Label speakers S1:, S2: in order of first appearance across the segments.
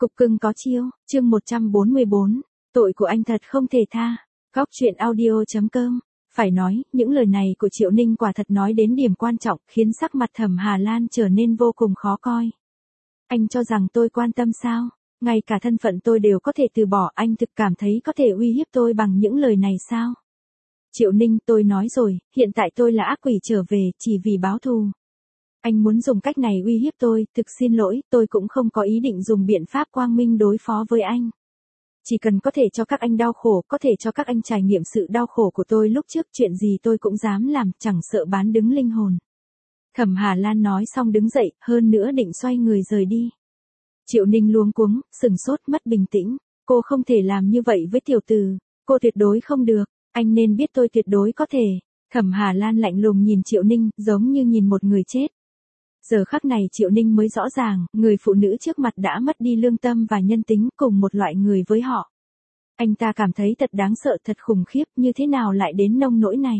S1: Cục cưng có chiêu, chương 144, tội của anh thật không thể tha. Góc truyện audio.com. Phải nói, những lời này của Triệu Ninh quả thật nói đến điểm quan trọng, khiến sắc mặt Thẩm Hà Lan trở nên vô cùng khó coi. Anh cho rằng tôi quan tâm sao? Ngay cả thân phận tôi đều có thể từ bỏ, anh thực cảm thấy có thể uy hiếp tôi bằng những lời này sao? Triệu Ninh, tôi nói rồi, hiện tại tôi là ác quỷ trở về, chỉ vì báo thù. Anh muốn dùng cách này uy hiếp tôi, thực xin lỗi, tôi cũng không có ý định dùng biện pháp quang minh đối phó với anh. Chỉ cần có thể cho các anh đau khổ, có thể cho các anh trải nghiệm sự đau khổ của tôi lúc trước, chuyện gì tôi cũng dám làm, chẳng sợ bán đứng linh hồn. Thẩm Hà Lan nói xong đứng dậy, hơn nữa định xoay người rời đi. Triệu Ninh luống cuống, sừng sốt, mất bình tĩnh. Cô không thể làm như vậy với tiểu tử, cô tuyệt đối không được, anh nên biết tôi tuyệt đối có thể. Thẩm Hà Lan lạnh lùng nhìn Triệu Ninh, giống như nhìn một người chết. Giờ khắc này Triệu Ninh mới rõ ràng, người phụ nữ trước mặt đã mất đi lương tâm và nhân tính, cùng một loại người với họ. Anh ta cảm thấy thật đáng sợ, thật khủng khiếp, như thế nào lại đến nông nỗi này.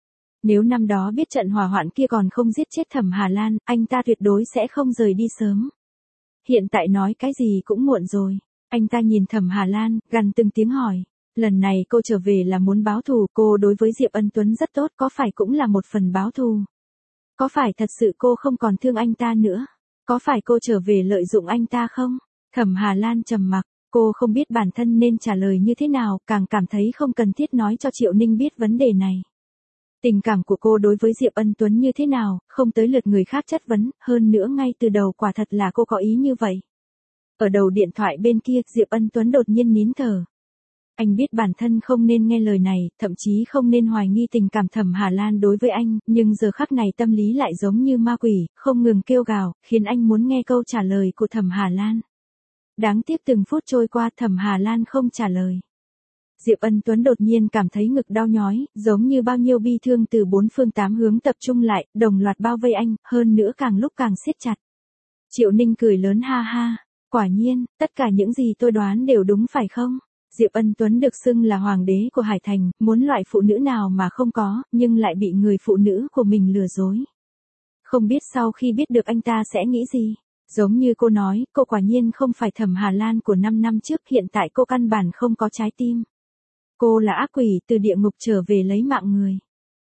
S1: Nếu năm đó biết trận hỏa hoạn kia còn không giết chết Thẩm Hà Lan, anh ta tuyệt đối sẽ không rời đi sớm. Hiện tại nói cái gì cũng muộn rồi. Anh ta nhìn Thẩm Hà Lan, gằn từng tiếng hỏi. Lần này cô trở về là muốn báo thù, cô đối với Diệp Ân Tuấn rất tốt, có phải cũng là một phần báo thù? Có phải thật sự cô không còn thương anh ta nữa? Có phải cô trở về lợi dụng anh ta không? Thẩm Hà Lan trầm mặc, cô không biết bản thân nên trả lời như thế nào, càng cảm thấy không cần thiết nói cho Triệu Ninh biết vấn đề này. Tình cảm của cô đối với Diệp Ân Tuấn như thế nào, không tới lượt người khác chất vấn, hơn nữa ngay từ đầu quả thật là cô có ý như vậy. Ở đầu điện thoại bên kia, Diệp Ân Tuấn đột nhiên nín thở. Anh biết bản thân không nên nghe lời này, thậm chí không nên hoài nghi tình cảm Thẩm Hà Lan đối với anh, nhưng giờ khắc này tâm lý lại giống như ma quỷ, không ngừng kêu gào, khiến anh muốn nghe câu trả lời của Thẩm Hà Lan. Đáng tiếc từng phút trôi qua, Thẩm Hà Lan không trả lời. Diệp Ân Tuấn đột nhiên cảm thấy ngực đau nhói, giống như bao nhiêu bi thương từ bốn phương tám hướng tập trung lại, đồng loạt bao vây anh, hơn nữa càng lúc càng siết chặt. Triệu Ninh cười lớn ha ha, quả nhiên, tất cả những gì tôi đoán đều đúng phải không? Diệp Ân Tuấn được xưng là hoàng đế của Hải Thành, muốn loại phụ nữ nào mà không có, nhưng lại bị người phụ nữ của mình lừa dối. Không biết sau khi biết được anh ta sẽ nghĩ gì? Giống như cô nói, cô quả nhiên không phải Thẩm Hà Lan của 5 năm trước, hiện tại cô căn bản không có trái tim. Cô là ác quỷ từ địa ngục trở về lấy mạng người.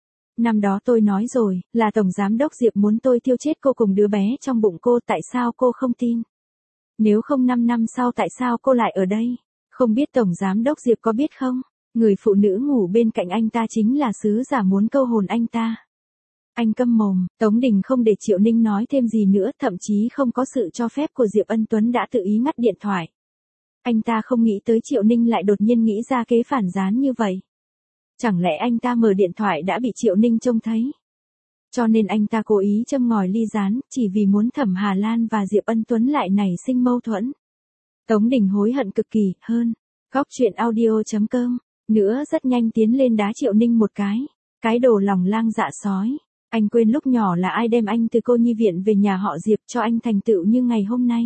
S1: Năm đó tôi nói rồi, là Tổng Giám đốc Diệp muốn tôi tiêu chết cô cùng đứa bé trong bụng cô, tại sao cô không tin? Nếu không 5 năm sau tại sao cô lại ở đây? Không biết Tổng Giám đốc Diệp có biết không? Người phụ nữ ngủ bên cạnh anh ta chính là sứ giả muốn câu hồn anh ta. Anh câm mồm, Tống Đình không để Triệu Ninh nói thêm gì nữa, thậm chí không có sự cho phép của Diệp Ân Tuấn đã tự ý ngắt điện thoại. Anh ta không nghĩ tới Triệu Ninh lại đột nhiên nghĩ ra kế phản gián như vậy. Chẳng lẽ anh ta mở điện thoại đã bị Triệu Ninh trông thấy? Cho nên anh ta cố ý châm ngòi ly gián, chỉ vì muốn Thẩm Hà Lan và Diệp Ân Tuấn lại nảy sinh mâu thuẫn. Tống Đình hối hận cực kỳ, hơn. Góc truyện audio.com. Nữa rất nhanh tiến lên đá Triệu Ninh một cái đồ lòng lang dạ sói. Anh quên lúc nhỏ là ai đem anh từ cô nhi viện về nhà họ Diệp cho anh thành tựu như ngày hôm nay.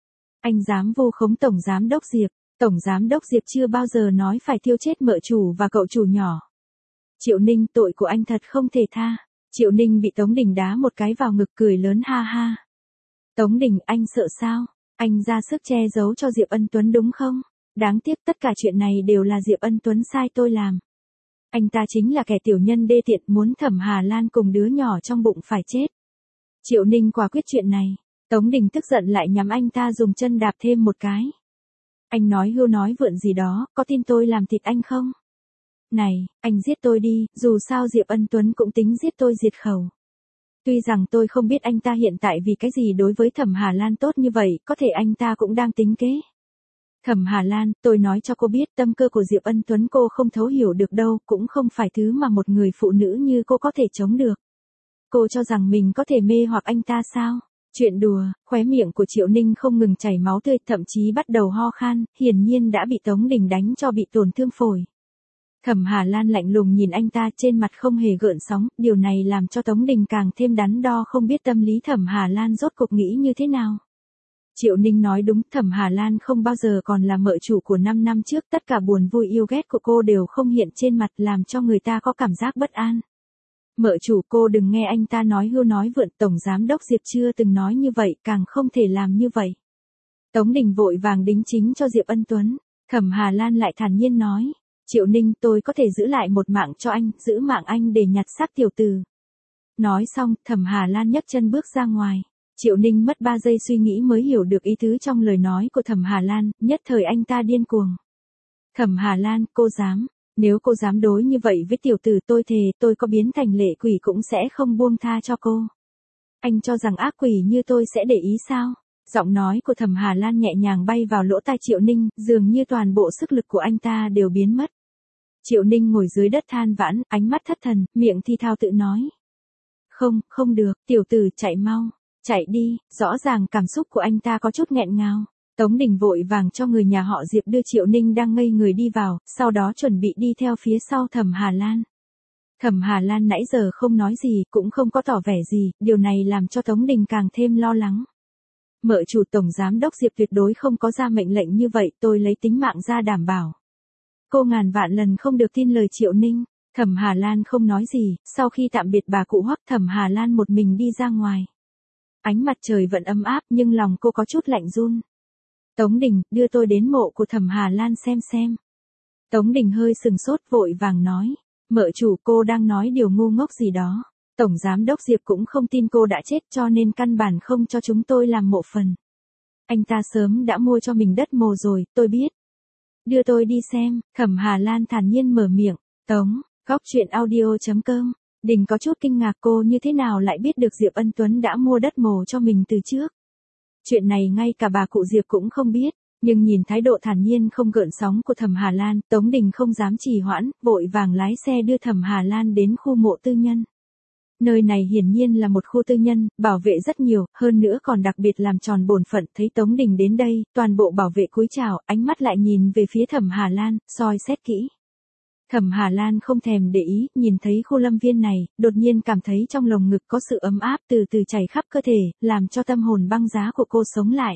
S1: Anh dám vu khống Tổng Giám đốc Diệp. Tổng Giám đốc Diệp chưa bao giờ nói phải tiêu chết mợ chủ và cậu chủ nhỏ. Triệu Ninh, tội của anh thật không thể tha. Triệu Ninh bị Tống Đình đá một cái vào ngực, cười lớn ha ha. Tống Đình, anh sợ sao? Anh ra sức che giấu cho Diệp Ân Tuấn đúng không? Đáng tiếc tất cả chuyện này đều là Diệp Ân Tuấn sai tôi làm. Anh ta chính là kẻ tiểu nhân đê tiện, muốn Thẩm Hà Lan cùng đứa nhỏ trong bụng phải chết. Triệu Ninh quả quyết chuyện này. Tống Đình tức giận lại nhắm anh ta dùng chân đạp thêm một cái. Anh nói hưu nói vượn gì đó, có tin tôi làm thịt anh không? Này, anh giết tôi đi, dù sao Diệp Ân Tuấn cũng tính giết tôi diệt khẩu. Tuy rằng tôi không biết anh ta hiện tại vì cái gì đối với Thẩm Hà Lan tốt như vậy, có thể anh ta cũng đang tính kế. Thẩm Hà Lan, tôi nói cho cô biết tâm cơ của Diệp Ân Tuấn cô không thấu hiểu được đâu, cũng không phải thứ mà một người phụ nữ như cô có thể chống được. Cô cho rằng mình có thể mê hoặc anh ta sao? Chuyện đùa, khóe miệng của Triệu Ninh không ngừng chảy máu tươi, thậm chí bắt đầu ho khan, hiển nhiên đã bị Tống Đình đánh cho bị tổn thương phổi. Thẩm Hà Lan lạnh lùng nhìn anh ta, trên mặt không hề gợn sóng, điều này làm cho Tống Đình càng thêm đắn đo, không biết tâm lý Thẩm Hà Lan rốt cuộc nghĩ như thế nào. Triệu Ninh nói đúng, Thẩm Hà Lan không bao giờ còn là mợ chủ của 5 năm trước, tất cả buồn vui yêu ghét của cô đều không hiện trên mặt, làm cho người ta có cảm giác bất an. Mợ chủ, cô đừng nghe anh ta nói hưu nói vượn, Tổng Giám đốc Diệp chưa từng nói như vậy, càng không thể làm như vậy. Tống Đình vội vàng đính chính cho Diệp Ân Tuấn. Thẩm Hà Lan lại thản nhiên nói. Triệu Ninh, tôi có thể giữ lại một mạng cho anh, giữ mạng anh để nhặt xác tiểu tử. Nói xong, Thẩm Hà Lan nhấc chân bước ra ngoài. Triệu Ninh mất 3 giây suy nghĩ mới hiểu được ý tứ trong lời nói của Thẩm Hà Lan, nhất thời anh ta điên cuồng. Thẩm Hà Lan, cô dám, nếu cô dám đối như vậy với tiểu tử tôi thề tôi có biến thành lệ quỷ cũng sẽ không buông tha cho cô. Anh cho rằng ác quỷ như tôi sẽ để ý sao? Giọng nói của Thẩm Hà Lan nhẹ nhàng bay vào lỗ tai Triệu Ninh, dường như toàn bộ sức lực của anh ta đều biến mất. Triệu Ninh ngồi dưới đất than vãn, ánh mắt thất thần, miệng thi thao tự nói. Không được, tiểu tử chạy mau, chạy đi, rõ ràng cảm xúc của anh ta có chút nghẹn ngào. Tống Đình vội vàng cho người nhà họ Diệp đưa Triệu Ninh đang ngây người đi vào, sau đó chuẩn bị đi theo phía sau Thẩm Hà Lan. Thẩm Hà Lan nãy giờ không nói gì, cũng không có tỏ vẻ gì, điều này làm cho Tống Đình càng thêm lo lắng. Mợ chủ tổng giám đốc Diệp tuyệt đối không có ra mệnh lệnh như vậy, tôi lấy tính mạng ra đảm bảo. Cô ngàn vạn lần không được tin lời Triệu Ninh. Thẩm Hà Lan không nói gì, sau khi tạm biệt bà cụ Hoắc, Thẩm Hà Lan một mình đi ra ngoài. Ánh mặt trời vẫn ấm áp nhưng lòng cô có chút lạnh run. Tống Đình, đưa tôi đến mộ của Thẩm Hà Lan xem. Tống Đình hơi sừng sốt vội vàng nói. Mợ chủ, cô đang nói điều ngu ngốc gì đó. Tổng giám đốc Diệp cũng không tin cô đã chết cho nên căn bản không cho chúng tôi làm mộ phần. Anh ta sớm đã mua cho mình đất mồ rồi, tôi biết. Đưa tôi đi xem, Thẩm Hà Lan thản nhiên mở miệng. Tống, Góc Truyện Audio.com. Đình có chút kinh ngạc cô như thế nào lại biết được Diệp Ân Tuấn đã mua đất mồ cho mình từ trước. Chuyện này ngay cả bà cụ Diệp cũng không biết, nhưng nhìn thái độ thản nhiên không gợn sóng của Thẩm Hà Lan, Tống Đình không dám trì hoãn, vội vàng lái xe đưa Thẩm Hà Lan đến khu mộ tư nhân. Nơi này hiển nhiên là một khu tư nhân, bảo vệ rất nhiều, hơn nữa còn đặc biệt làm tròn bổn phận, thấy Tống Đình đến đây, toàn bộ bảo vệ cúi chào, ánh mắt lại nhìn về phía Thẩm Hà Lan, soi xét kỹ. Thẩm Hà Lan không thèm để ý, nhìn thấy khu lâm viên này, đột nhiên cảm thấy trong lồng ngực có sự ấm áp từ từ chảy khắp cơ thể, làm cho tâm hồn băng giá của cô sống lại.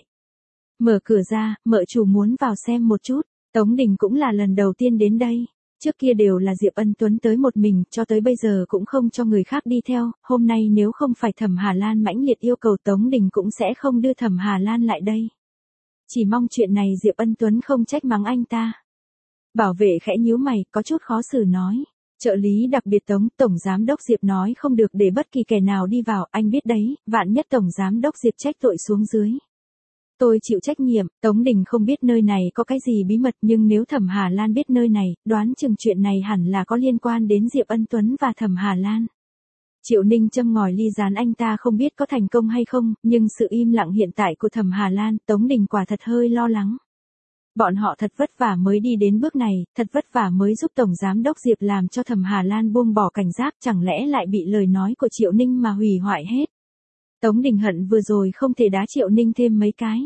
S1: Mở cửa ra, mợ chủ muốn vào xem một chút, Tống Đình cũng là lần đầu tiên đến đây. Trước kia đều là Diệp Ân Tuấn tới một mình, cho tới bây giờ cũng không cho người khác đi theo, hôm nay nếu không phải Thẩm Hà Lan mãnh liệt yêu cầu Tống Đình cũng sẽ không đưa Thẩm Hà Lan lại đây. Chỉ mong chuyện này Diệp Ân Tuấn không trách mắng anh ta. Bảo vệ khẽ nhíu mày, có chút khó xử nói. Trợ lý đặc biệt Tổng giám đốc Diệp nói không được để bất kỳ kẻ nào đi vào, anh biết đấy, vạn nhất Tổng giám đốc Diệp trách tội xuống dưới. Tôi chịu trách nhiệm, Tống Đình không biết nơi này có cái gì bí mật nhưng nếu Thẩm Hà Lan biết nơi này, đoán chừng chuyện này hẳn là có liên quan đến Diệp Ân Tuấn và Thẩm Hà Lan. Triệu Ninh châm ngòi ly gián anh ta không biết có thành công hay không, nhưng sự im lặng hiện tại của Thẩm Hà Lan, Tống Đình quả thật hơi lo lắng. Bọn họ thật vất vả mới đi đến bước này, thật vất vả mới giúp Tổng Giám đốc Diệp làm cho Thẩm Hà Lan buông bỏ cảnh giác, chẳng lẽ lại bị lời nói của Triệu Ninh mà hủy hoại hết. Tống Đình hận vừa rồi không thể đá Triệu Ninh thêm mấy cái.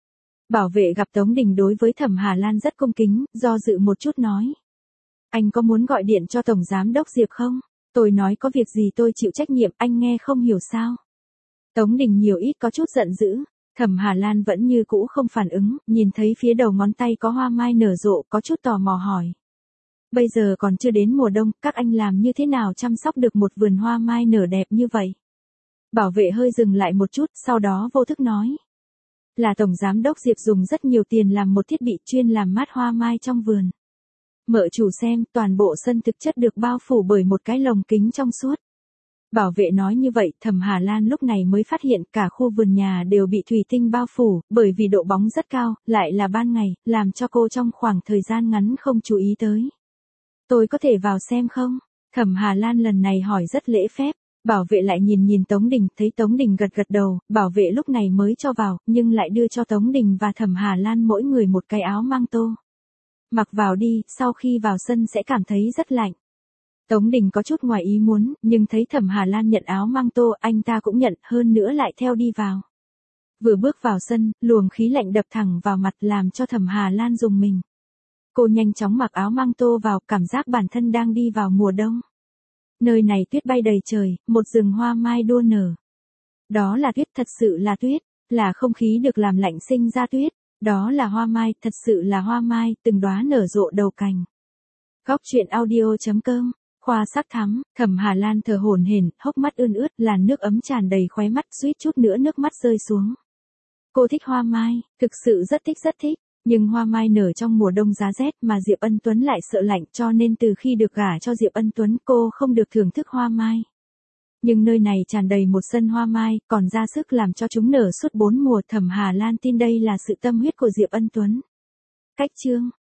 S1: Bảo vệ gặp Tống Đình đối với Thẩm Hà Lan rất cung kính, do dự một chút nói. Anh có muốn gọi điện cho Tổng Giám đốc Diệp không? Tôi nói có việc gì tôi chịu trách nhiệm, anh nghe không hiểu sao? Tống Đình nhiều ít có chút giận dữ. Thẩm Hà Lan vẫn như cũ không phản ứng, nhìn thấy phía đầu ngón tay có hoa mai nở rộ, có chút tò mò hỏi. Bây giờ còn chưa đến mùa đông, các anh làm như thế nào chăm sóc được một vườn hoa mai nở đẹp như vậy? Bảo vệ hơi dừng lại một chút, sau đó vô thức nói. Là Tổng Giám đốc Diệp dùng rất nhiều tiền làm một thiết bị chuyên làm mát hoa mai trong vườn. Mợ chủ xem, toàn bộ sân thực chất được bao phủ bởi một cái lồng kính trong suốt. Bảo vệ nói như vậy, Thẩm Hà Lan lúc này mới phát hiện cả khu vườn nhà đều bị thủy tinh bao phủ, bởi vì độ bóng rất cao, lại là ban ngày, làm cho cô trong khoảng thời gian ngắn không chú ý tới. Tôi có thể vào xem không? Thẩm Hà Lan lần này hỏi rất lễ phép. Bảo vệ lại nhìn Tống Đình, thấy Tống Đình gật gật đầu, bảo vệ lúc này mới cho vào, nhưng lại đưa cho Tống Đình và Thẩm Hà Lan mỗi người một cái áo mang tô. Mặc vào đi, sau khi vào sân sẽ cảm thấy rất lạnh. Tống Đình có chút ngoài ý muốn, nhưng thấy Thẩm Hà Lan nhận áo mang tô, anh ta cũng nhận, hơn nữa lại theo đi vào. Vừa bước vào sân, luồng khí lạnh đập thẳng vào mặt làm cho Thẩm Hà Lan rùng mình. Cô nhanh chóng mặc áo mang tô vào, cảm giác bản thân đang đi vào mùa đông. Nơi này tuyết bay đầy trời, một rừng hoa mai đua nở. Đó là tuyết, thật sự là tuyết, là không khí được làm lạnh sinh ra tuyết. Đó là hoa mai, thật sự là hoa mai, từng đóa nở rộ đầu cành. Góc Truyện Audio.com. Khoa sắc thắm, Thẩm Hà Lan thở hổn hển, hốc mắt ươn ướt, làn nước ấm tràn đầy khóe mắt, suýt chút nữa nước mắt rơi xuống. Cô thích hoa mai, thực sự rất thích. Nhưng hoa mai nở trong mùa đông giá rét mà Diệp Ân Tuấn lại sợ lạnh, cho nên từ khi được gả cho Diệp Ân Tuấn cô không được thưởng thức hoa mai. Nhưng nơi này tràn đầy một sân hoa mai, còn ra sức làm cho chúng nở suốt 4 mùa. Thẩm Hà Lan tin đây là sự tâm huyết của Diệp Ân Tuấn. Cách chương